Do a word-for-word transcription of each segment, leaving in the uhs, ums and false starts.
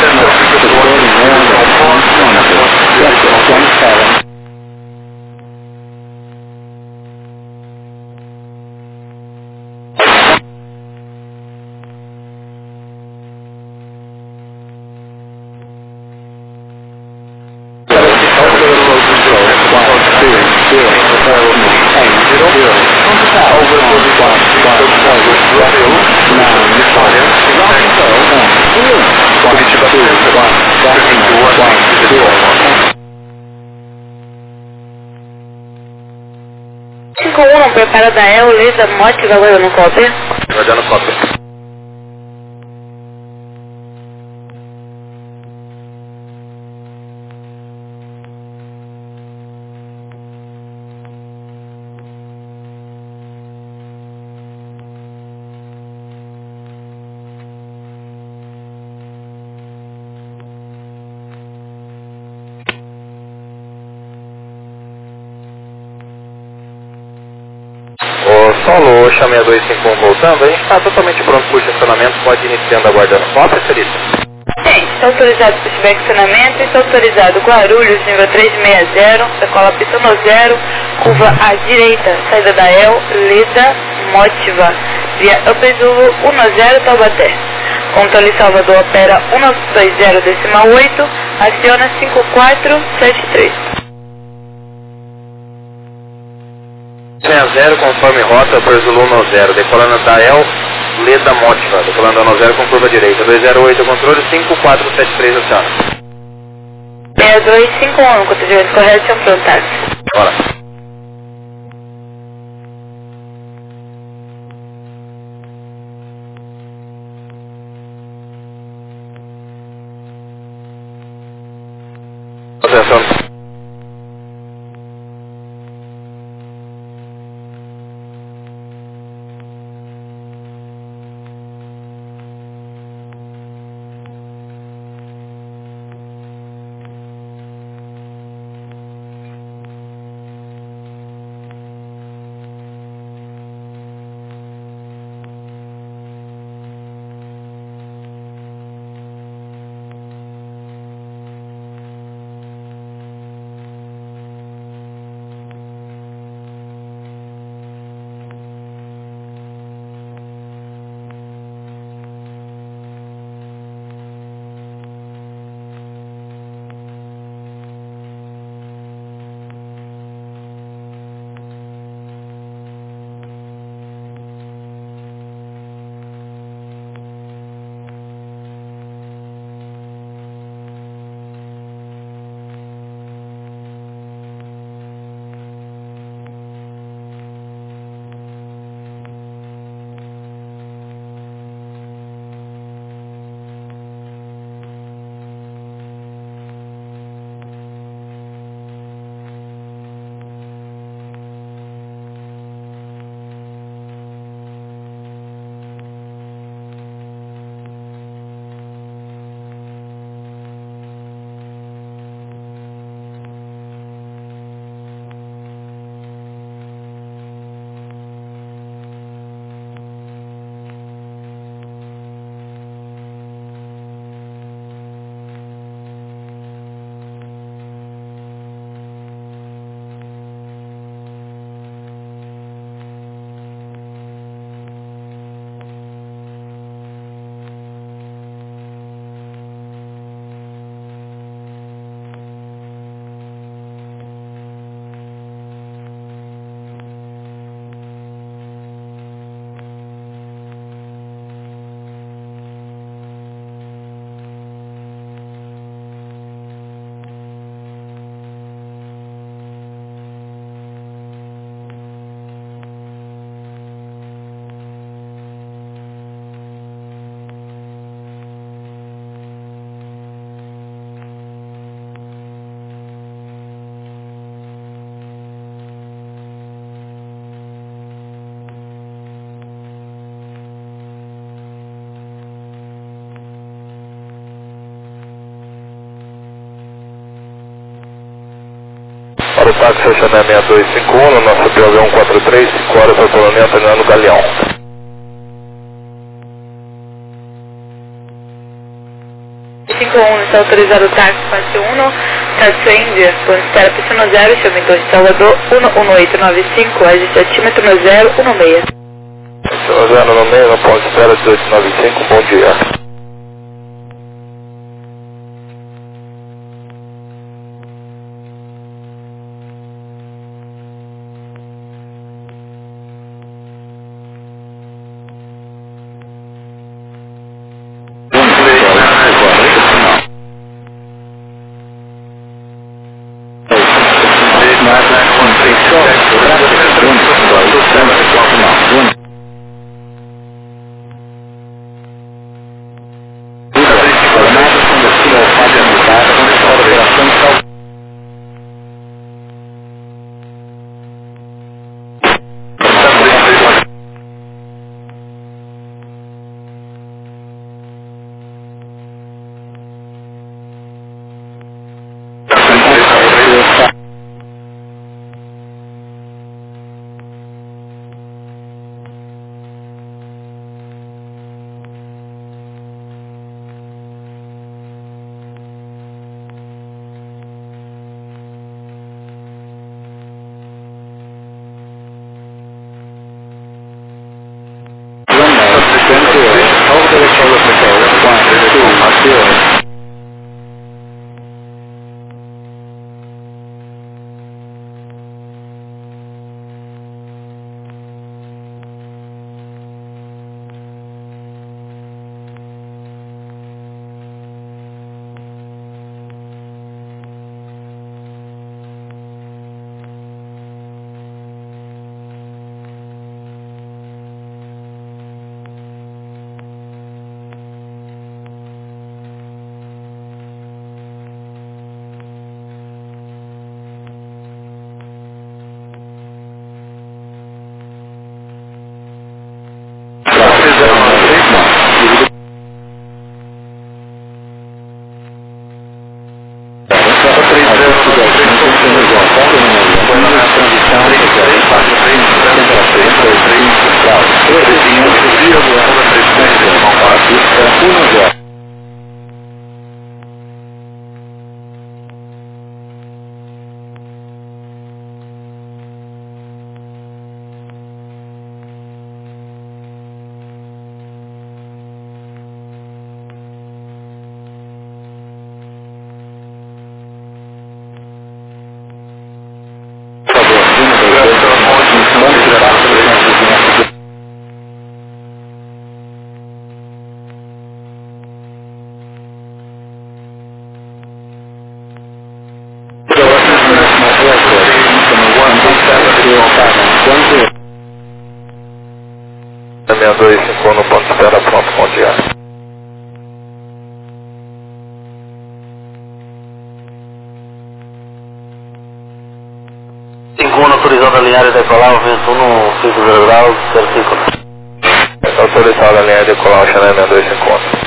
cinco um, não prepara da E L, Lida, Motiva, agora no copy. Vai dando copy. Solo, Oxa seis dois cinco um voltando, a gente está totalmente pronto para o estacionamento, pode ir iniciando aguardando. Copy, Celita? Sim, está autorizado para o estacionamento, está autorizado Guarulhos, nível trezentos e sessenta, decola pista no zero, curva à direita, saída da E L, Lida, Motiva, via Upezulu dez Taubaté. Controle Salvador opera um nove dois zero decimal oito, aciona cinco quatro sete três. zero, conforme rota, Upezulu no zero, decolando da E L, Lida, Motiva, decolando no zero com curva direita, dois zero oito, controle cinco quatro sete três, aciona. seis dois cinco um, contingente correto, é um pronto táxi. Bora. Atenção. Para o táxi Oxané seis dois cinco um, no nosso P O V um quatro três, cinco horas para a colônia Antoniano Galeão. cinco um, está autorizado o táxi faixa um, táxi Índia, Bonstera, Piscina zero, chama então de Salvador, um um oito nove cinco, ajuste altímetro no zero um seis. zero um seis, no ponto espera dezoito nove cinco, bom dia. seis dois cinco um no ponto de espera, pronto, bom dia. cinco um autorizado a alinhar e decolar, vento um, cinco zero graus, zero cinco. Autorizado a alinhar e decolar, o Chanel seis dois cinco um.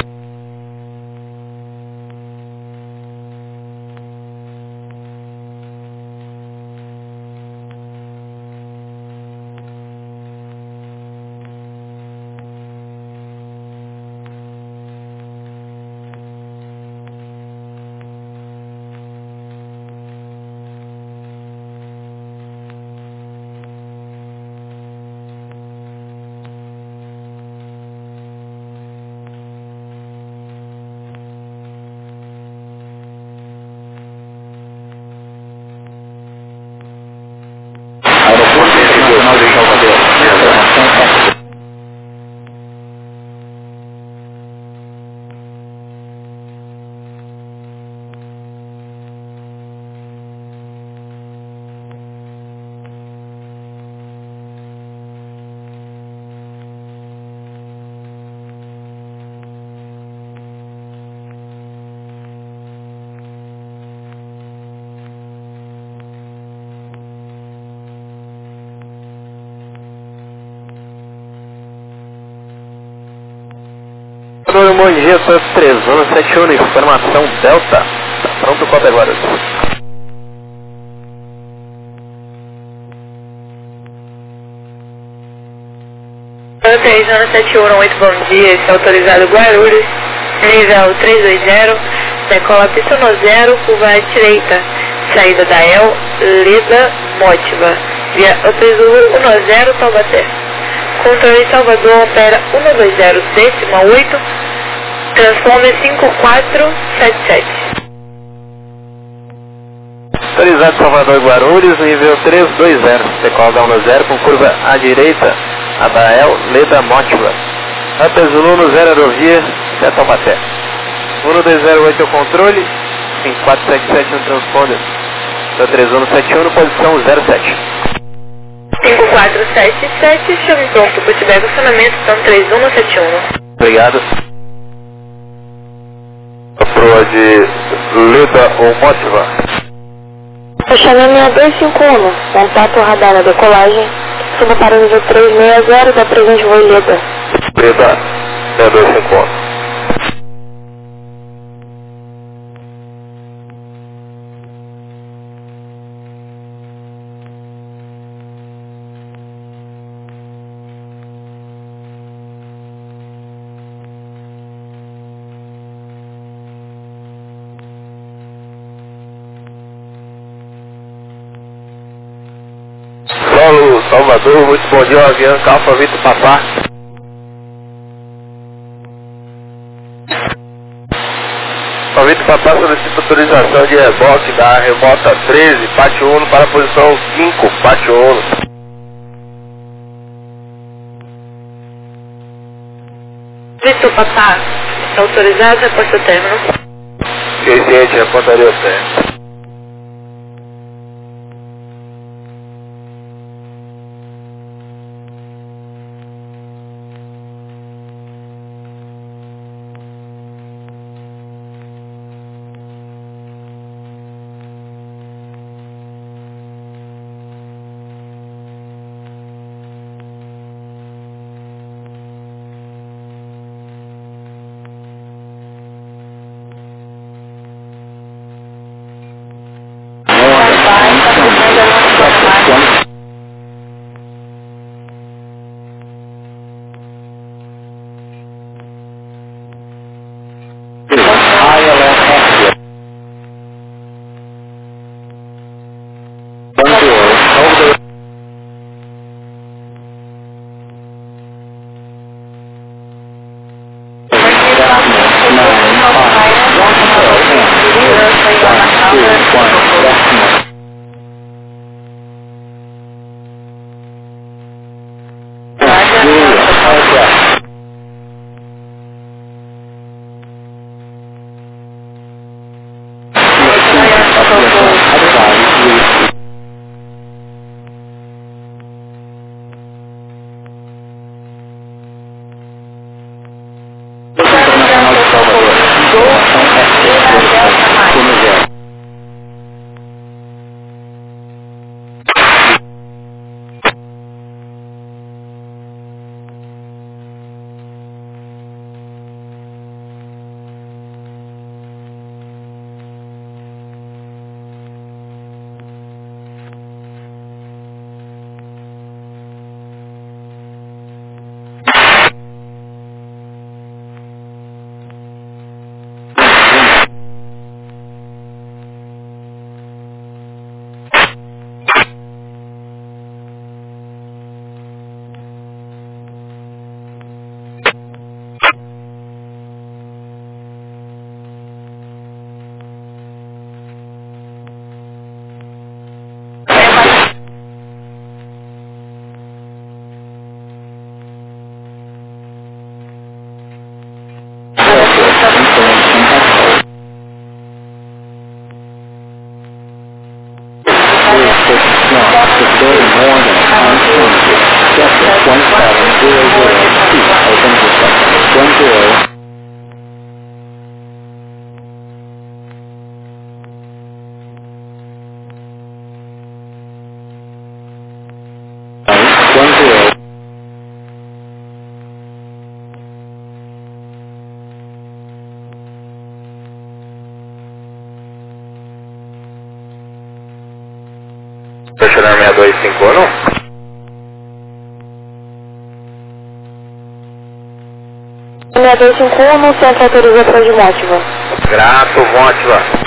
Bom dia, F três um sete um, informação Delta, tá pronto o código agora. três um sete um oito, bom dia, está autorizado Guarulhos, nível três dois zero. decola pista no zero, curva à direita, saída da El, Leda, Motiva, via Upper Zulu um zero, Taubaté. Controle Salvador opera um dois zero, décima oito, Transformer cinco quatro sete sete. Autorizado Salvador Guarulhos, nível três dois zero, decola da um zero com curva à direita, Adael, Leda, Motiva. Upper Zulu no zero, aerovia, até Taubaté. um dois zero oito é o controle, cinco quatro sete sete no transponder, três um sete um, posição zero sete. cinco quatro sete sete, chame pronto, Butibé, acionamento, então três um sete um. Obrigado. A proa de Leda ou Motiva. Fechamento seis dois cinco um, contato radar na decolagem, suba para o nível três seis zero da presente voo Leda. Leda, seis dois cinco um. Solo Salvador, muito bom dia, Avianca Alfa Vitor Papá. Alfa Vitor Papá solicita autorização de reboque da remota treze, Pátio um para a posição cinco, Pátio um. Vitor Papá, está autorizado, reposta o término. Fiquei ciente, reportaria o término. Estacionar seis dois cinco um, não? seis dois cinco um, no centro autorização de Motiva. Grato, Mótiva.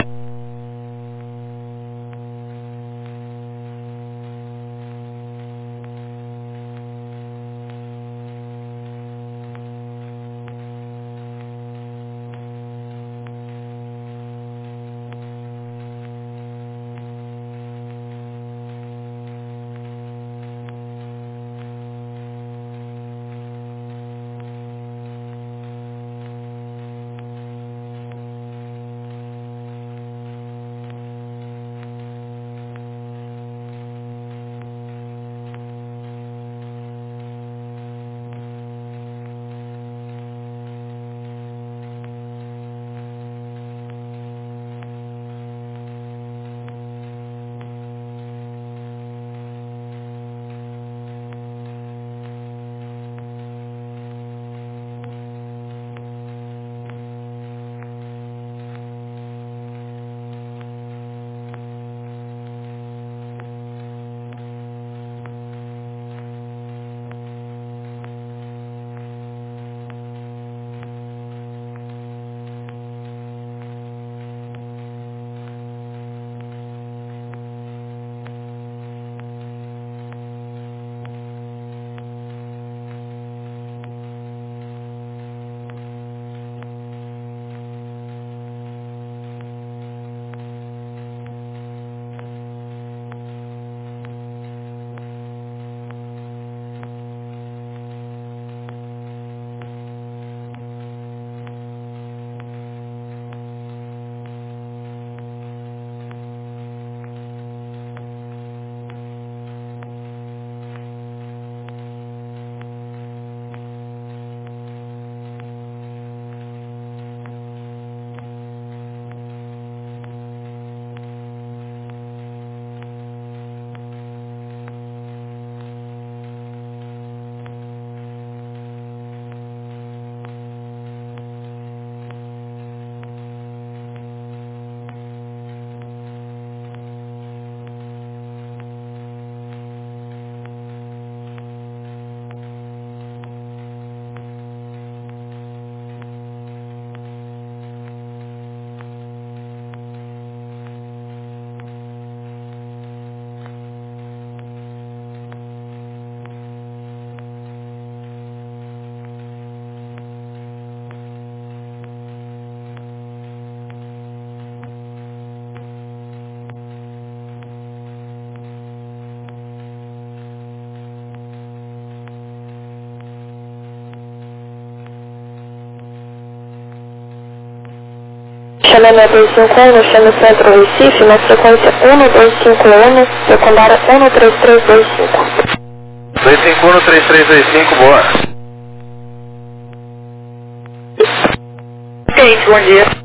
Chamando dois cinco um, chama Centro Recife, na frequência um dois cinco um, secundária um três três dois cinco. dois cinco um, três três dois cinco, boa. Gente, bom dia.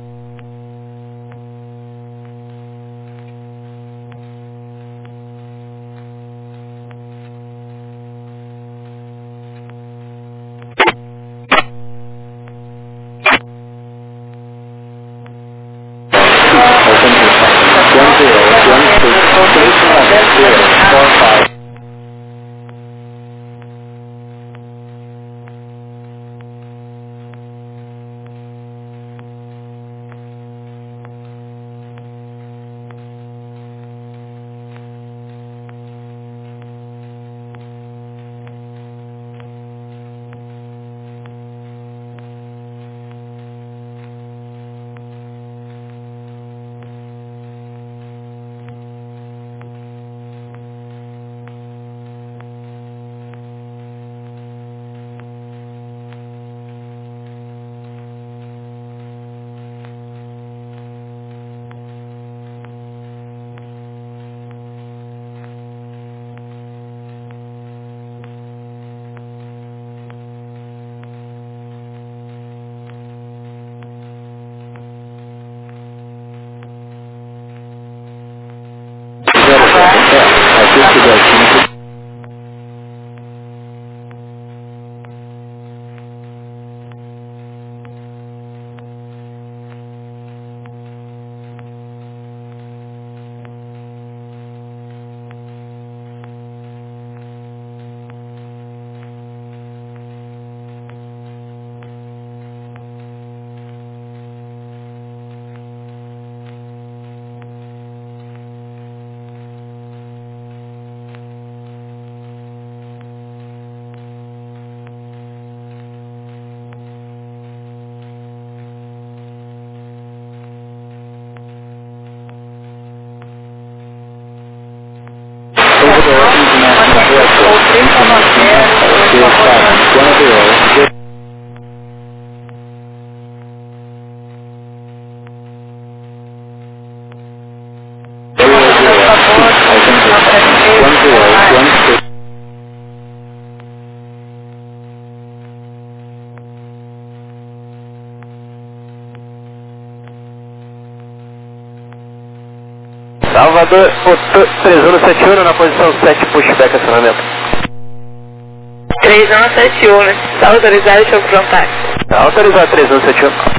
Salvador, três um sete um na posição sete, pushback acionamento. três um sete um, está autorizado, show contato. Está autorizado, três um sete um.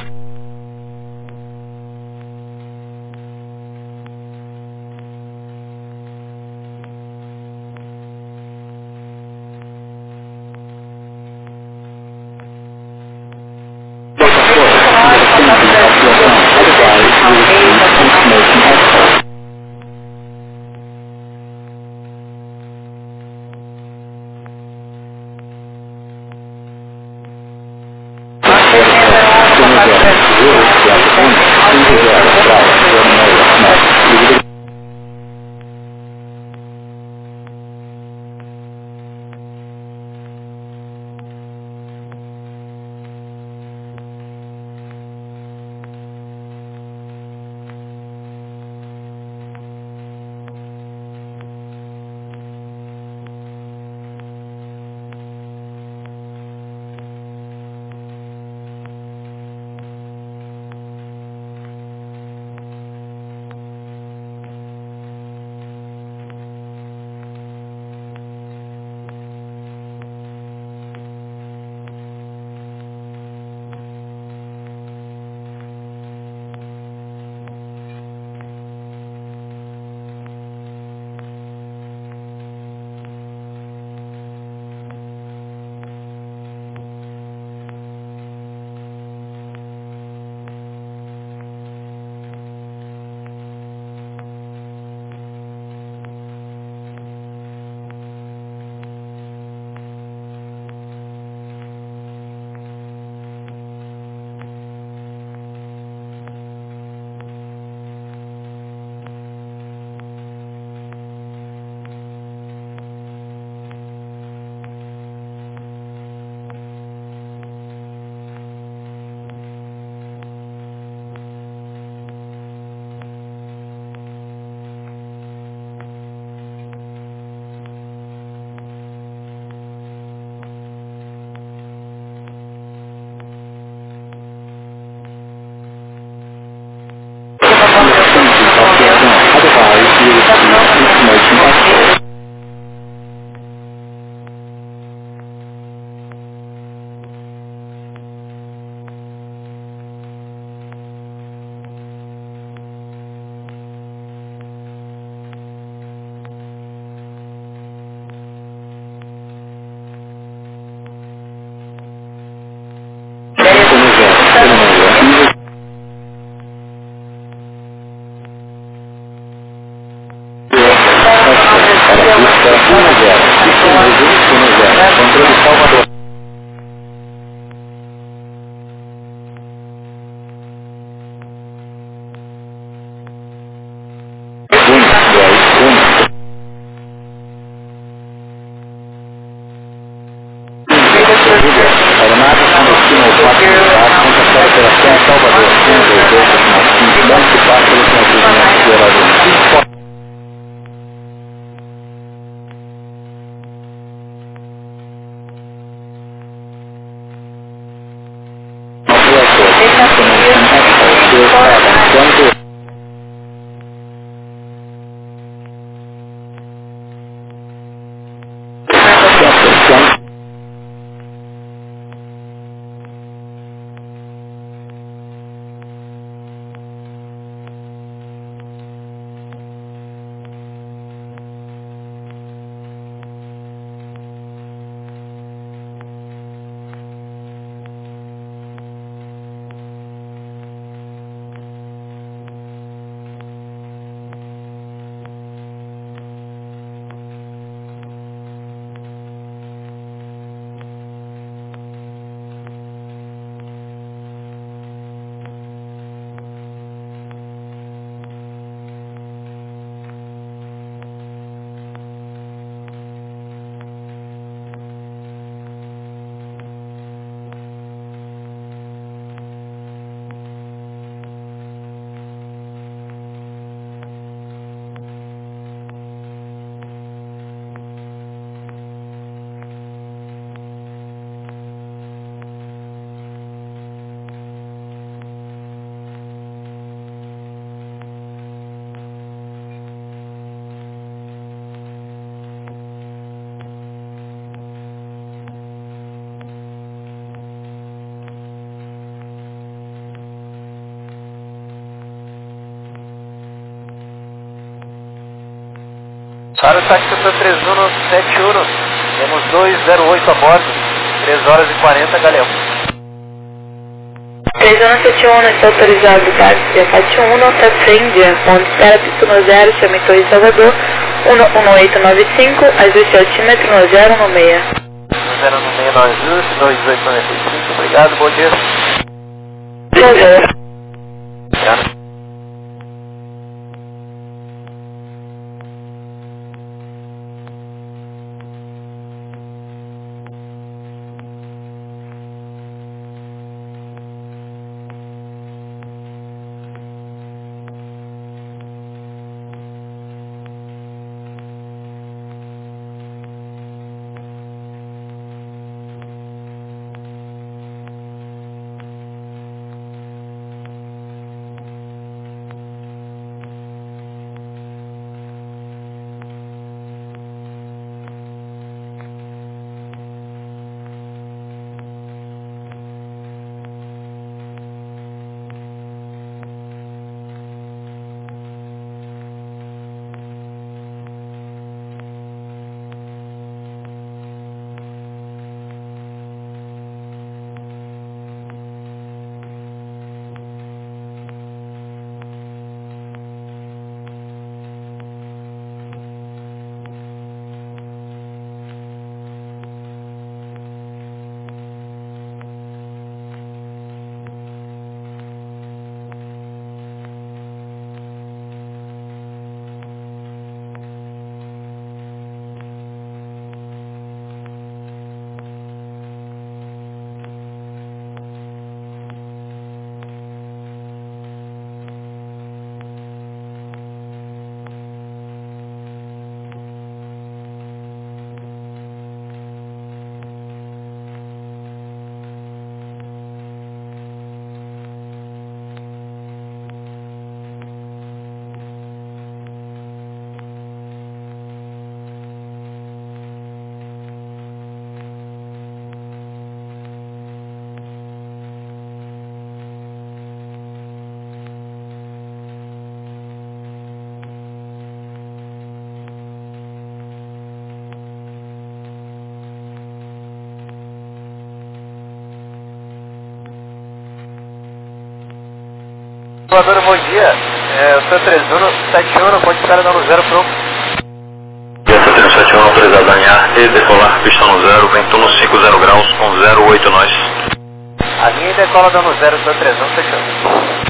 Para o táxi Setor três um sete um, temos dois zero oito a bordo, três horas e quarenta, Galeão. três um sete um, está autorizado o táxi Apache um, sete Índia, ponto espera, pista no zero, chame Torre Salvador, um oito nove cinco, ajuste altímetro no zero no seis. zero no seis, no ajuste, dois oito nove cinco, obrigado, bom dia. Prazer. Obrigado. Salvador, bom dia. É, o Setor três um sete um, pode estar dando zero para um. Setor três um sete um, autorizado a alinhar e decolar, pista no zero, vento no cinco zero graus, com zero oito nós. A linha decola dando zero, Setor três um sete um.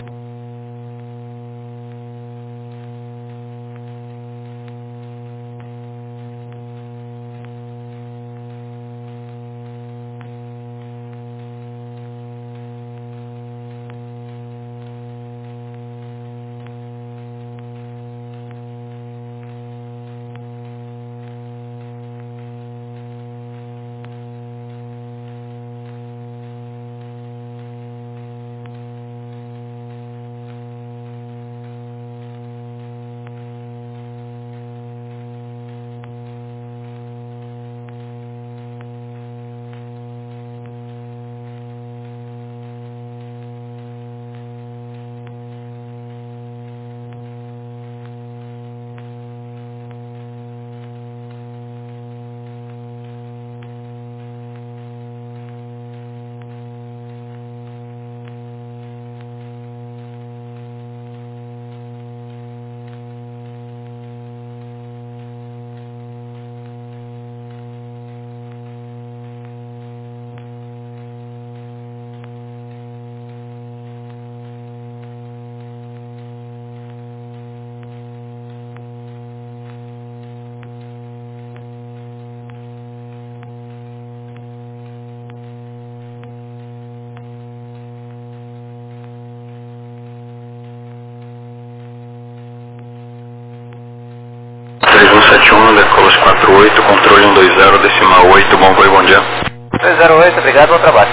três um sete um, decolas quatro oito, controle um dois zero, decimal oito, bom voo, bom dia. três zero oito, obrigado, bom trabalho.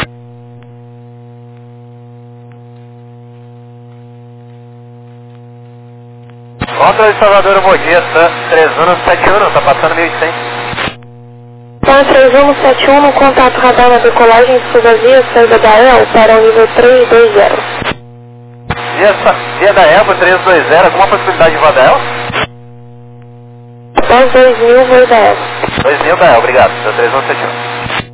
Contra de Salvador, bom dia, três um sete um, está passando mil e cem. Então, três um sete um, no contato radar na decolagem, escusa via, saída da E L para o nível três dois zero. Via, via da E L para três dois zero, alguma possibilidade de voar da E L? dois mil, voo da El. dois mil da El, obrigado. Seu três um sete um.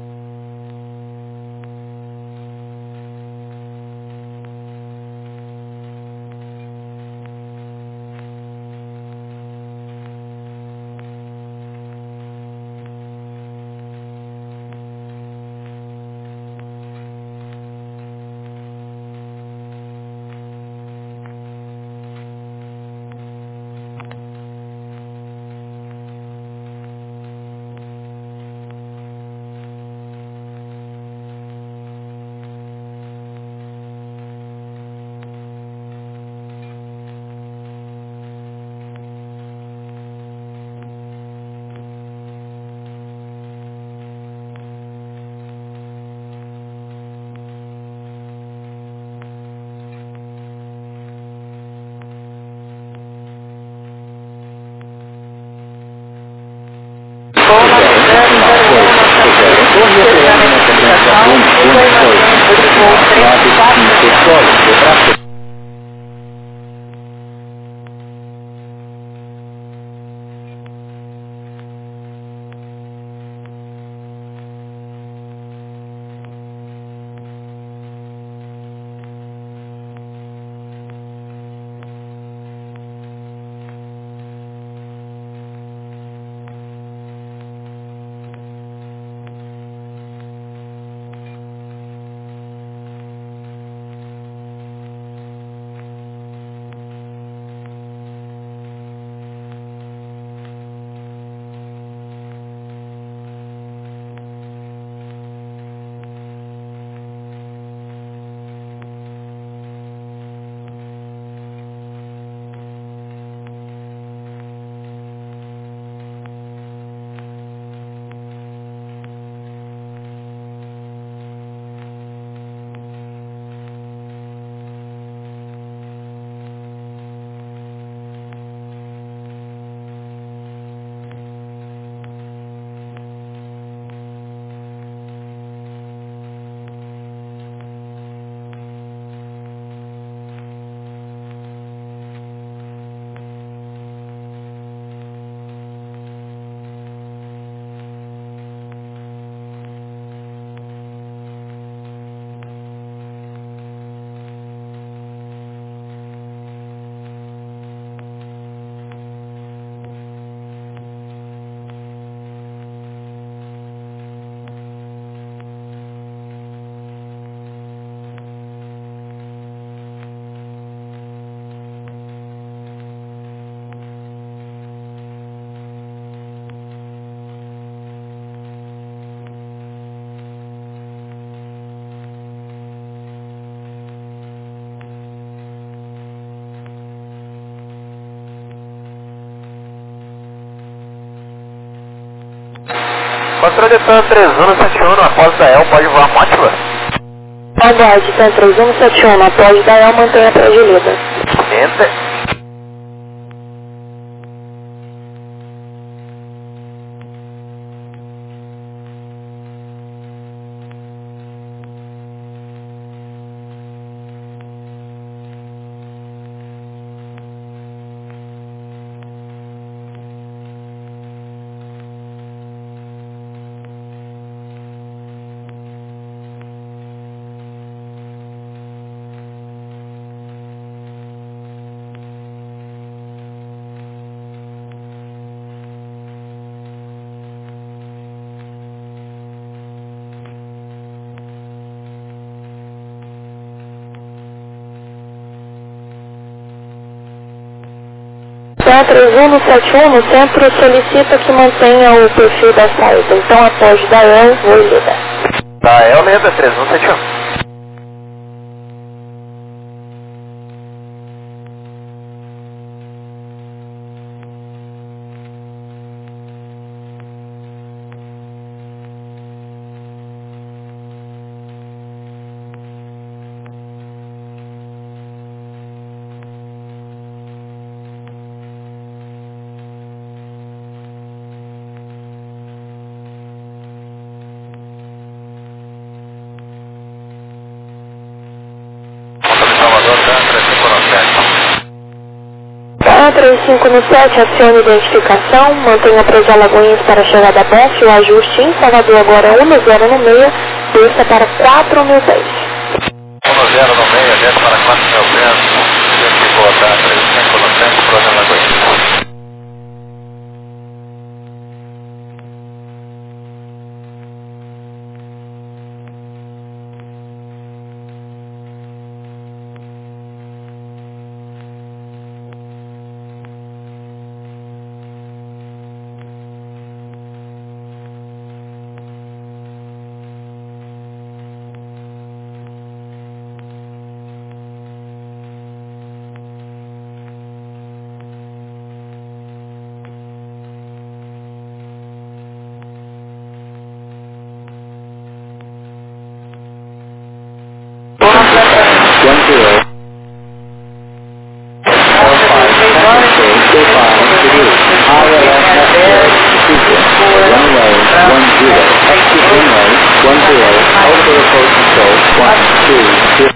Controle Tan três um sete um, após da El, pode voar Mótila? Aguarde, Tan três um sete um, após da El, mantenha a pré-gelida. Enter. Tan três um sete um, no centro, solicita que mantenha o perfil da saída. Então, após da El, vou ligar. Da El, lembra, três um sete um. três cinco no sete, acione identificação, mantenha preso Alagoinhas para a chegada a Bonf, o ajuste em Salvador agora é um zero no meio, desça para quatro mil dez. um zero no meio, desce para quatro mil dez, desce voltar três cinco no sete, para Alagoinhas. One zero. Four five. Two five. I L S runway one zero. Exit runway one zero. Over approach control one two zero.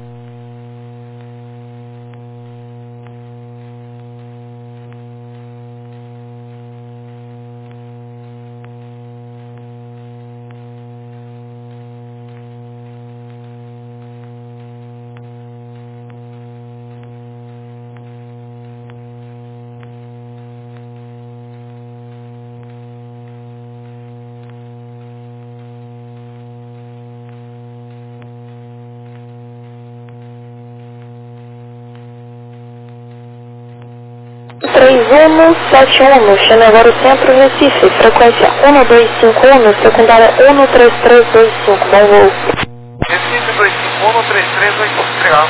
três um sete um, chame agora o centro Recife, frequência um dois cinco um, secundária um três três dois cinco, bom voo. Recife dois cinco um, três três dois cinco, legal.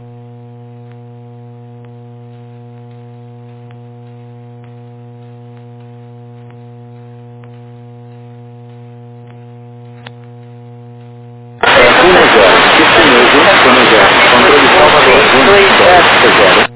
um zero, Chicanejo, um zero, controle Salvador, um zero.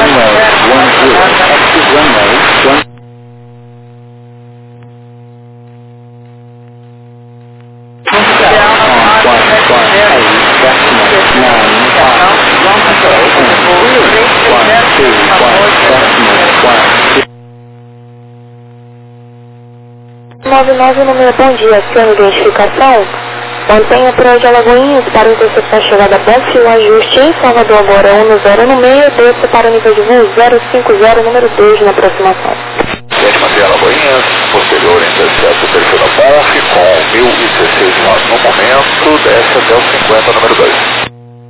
nove nove no meu bom dia, acione identificação. Mantenha para de Alagoinhas para interceptar a chegada B F, o ajuste em Salvador agora um zero no meio, desça para o nível de voo zero cinco zero, número dois na aproximação. Sete manter Alagoinhas, posterior intercepto terceira B F com mil e dezesseis nós no momento, desce até o cinquenta, número dois.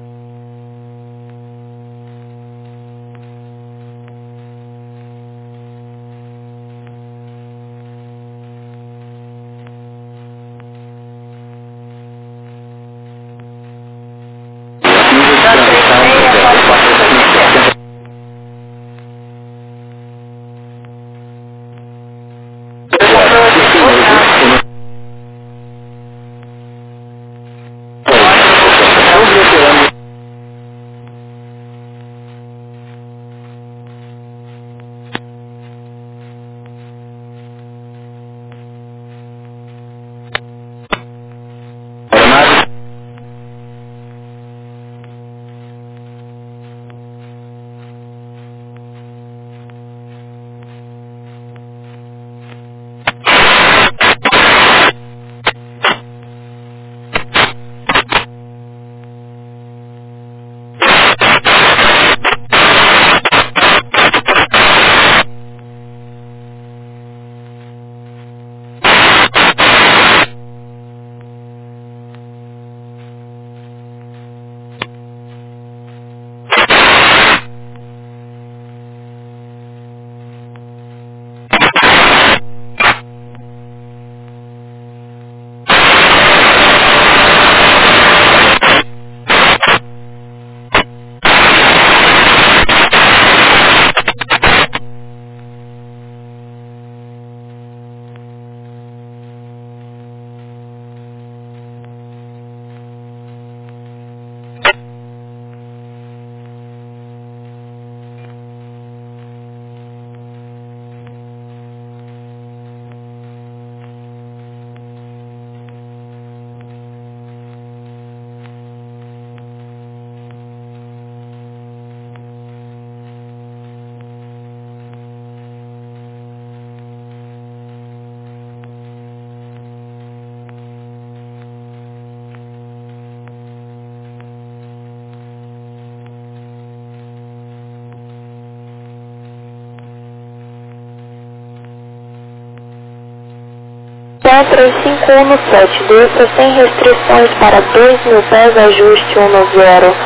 três cinco um no sete, desça sem restrições para dois mil pés, ajuste um no zero.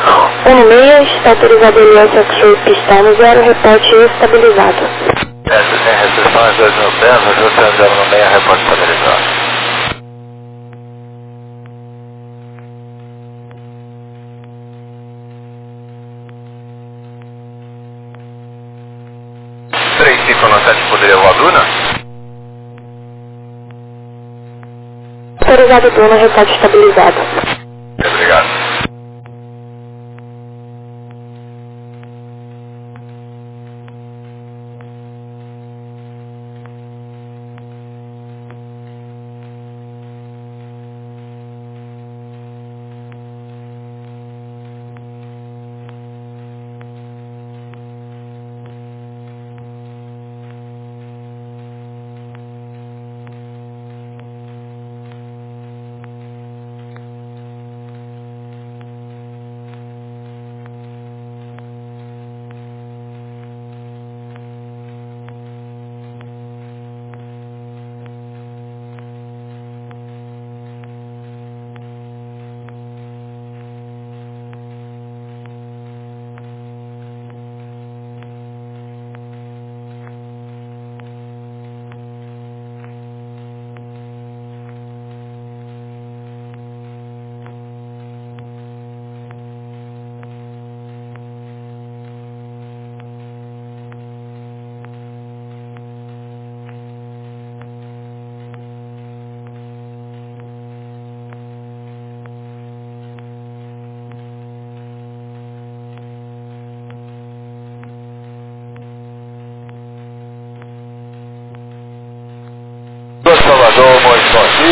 um no meio, está autorizado L S X-Ray pistão no zero, repete estabilizado. Essa sem restrições, dois mil pés, ajuste um zero no meio, repete estabilizado. três cinco no sete, poderia voar Duna? Autorizado Duna, repete estabilizado. Obrigado.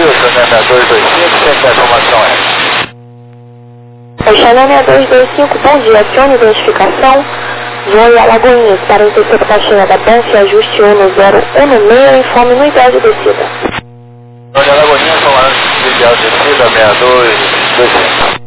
Isso, né, seis dois dois cinco, quem que a informação é? O Channel seis dois dois cinco, bom dia, acione identificação. Voo Alagoinhas para interceptar a chegada Bonf e ajuste um no zero um no meio, informe no ideal de descida. Olha, Alagoinhas, falando de ideal de descida, seis dois dois cinco.